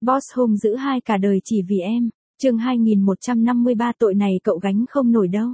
Boss hung dữ hai cả đời chỉ vì em. Chương 2153 tội này cậu gánh không nổi đâu.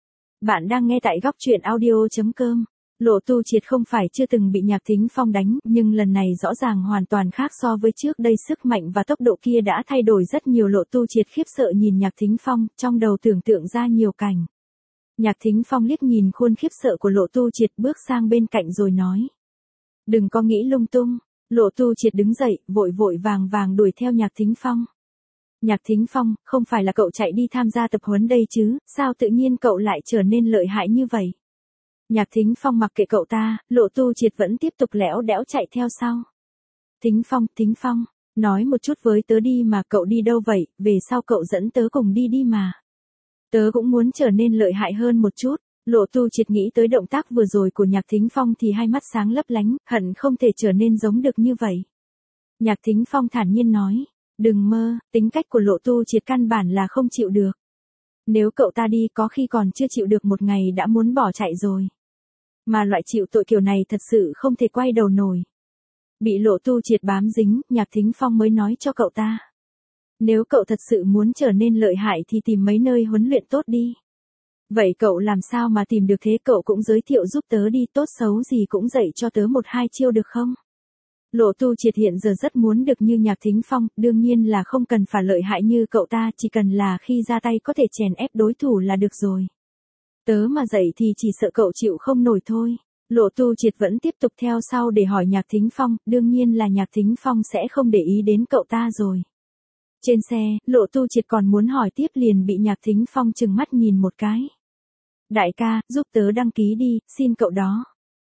Bạn đang nghe tại góc truyện audio.com. Lộ Tu Triệt không phải chưa từng bị Nhạc Thính Phong đánh, nhưng lần này rõ ràng hoàn toàn khác so với trước đây, sức mạnh và tốc độ kia đã thay đổi rất nhiều. Lộ Tu Triệt khiếp sợ nhìn Nhạc Thính Phong, trong đầu tưởng tượng ra nhiều cảnh. Nhạc Thính Phong liếc nhìn khuôn khiếp sợ của Lộ Tu Triệt, bước sang bên cạnh rồi nói: "Đừng có nghĩ lung tung." Lộ Tu Triệt đứng dậy, vội vàng đuổi theo Nhạc Thính Phong. "Nhạc Thính Phong, không phải là cậu chạy đi tham gia tập huấn đây chứ, sao tự nhiên cậu lại trở nên lợi hại như vậy?" Nhạc Thính Phong mặc kệ cậu ta, Lộ Tu Triệt vẫn tiếp tục lẽo đẽo chạy theo sau. Thính Phong, nói một chút với tớ đi mà, cậu đi đâu vậy, về sau cậu dẫn tớ cùng đi đi mà. Tớ cũng muốn trở nên lợi hại hơn một chút." Lộ Tu Triệt nghĩ tới động tác vừa rồi của Nhạc Thính Phong thì hai mắt sáng lấp lánh, hận không thể trở nên giống được như vậy. Nhạc Thính Phong thản nhiên nói: "Đừng mơ." Tính cách của Lộ Tu Triệt căn bản là không chịu được. Nếu cậu ta đi có khi còn chưa chịu được một ngày đã muốn bỏ chạy rồi. Mà loại chịu tội kiểu này thật sự không thể quay đầu nổi. Bị Lộ Tu Triệt bám dính, Nhạc Thính Phong mới nói cho cậu ta: "Nếu cậu thật sự muốn trở nên lợi hại thì tìm mấy nơi huấn luyện tốt đi." "Vậy cậu làm sao mà tìm được thế, cậu cũng giới thiệu giúp tớ đi, tốt xấu gì cũng dạy cho tớ một hai chiêu được không?" Lộ Tu Triệt hiện giờ rất muốn được như Nhạc Thính Phong, đương nhiên là không cần phải lợi hại như cậu ta, chỉ cần là khi ra tay có thể chèn ép đối thủ là được rồi. "Tớ mà dạy thì chỉ sợ cậu chịu không nổi thôi." Lộ Tu Triệt vẫn tiếp tục theo sau để hỏi Nhạc Thính Phong, đương nhiên là Nhạc Thính Phong sẽ không để ý đến cậu ta rồi. Trên xe, Lộ Tu Triệt còn muốn hỏi tiếp liền bị Nhạc Thính Phong trừng mắt nhìn một cái. "Đại ca, giúp tớ đăng ký đi, xin cậu đó."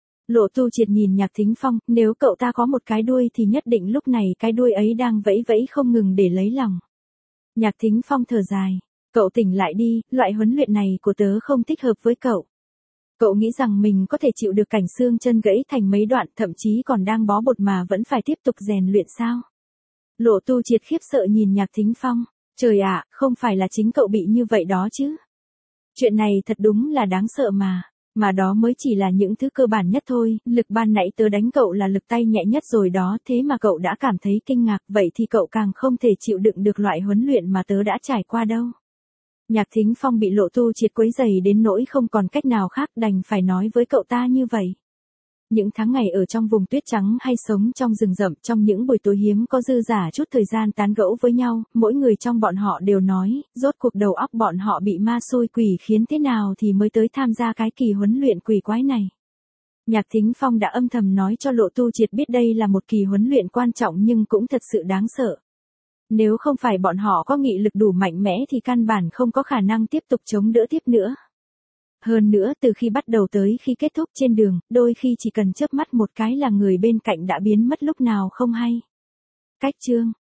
Lộ Tu Triệt nhìn Nhạc Thính Phong, nếu cậu ta có một cái đuôi thì nhất định lúc này cái đuôi ấy đang vẫy vẫy không ngừng để lấy lòng. Nhạc Thính Phong thở dài: "Cậu tỉnh lại đi, loại huấn luyện này của tớ không thích hợp với cậu. Cậu nghĩ rằng mình có thể chịu được cảnh xương chân gãy thành mấy đoạn, thậm chí còn đang bó bột mà vẫn phải tiếp tục rèn luyện sao?" Lộ Tu Triệt khiếp sợ nhìn Nhạc Thính Phong: "Trời ạ, không phải là chính cậu bị như vậy đó chứ? Chuyện này thật đúng là đáng sợ mà. Mà đó mới chỉ là những thứ cơ bản nhất thôi, lực ban nãy tớ đánh cậu là lực tay nhẹ nhất rồi đó, thế mà cậu đã cảm thấy kinh ngạc, vậy thì cậu càng không thể chịu đựng được loại huấn luyện mà tớ đã trải qua đâu." Nhạc Thính Phong bị Lộ Tu Triệt quấy rầy đến nỗi không còn cách nào khác, đành phải nói với cậu ta như vậy. Những tháng ngày ở trong vùng tuyết trắng hay sống trong rừng rậm, trong những buổi tối hiếm có dư dả chút thời gian tán gẫu với nhau, mỗi người trong bọn họ đều nói, rốt cuộc đầu óc bọn họ bị ma xui quỷ khiến thế nào thì mới tới tham gia cái kỳ huấn luyện quỷ quái này. Nhạc Thính Phong đã âm thầm nói cho Lộ Tu Triệt biết đây là một kỳ huấn luyện quan trọng nhưng cũng thật sự đáng sợ. Nếu không phải bọn họ có nghị lực đủ mạnh mẽ thì căn bản không có khả năng tiếp tục chống đỡ tiếp nữa. Hơn nữa, từ khi bắt đầu tới khi kết thúc trên đường, đôi khi chỉ cần chớp mắt một cái là người bên cạnh đã biến mất lúc nào không hay. Cách chương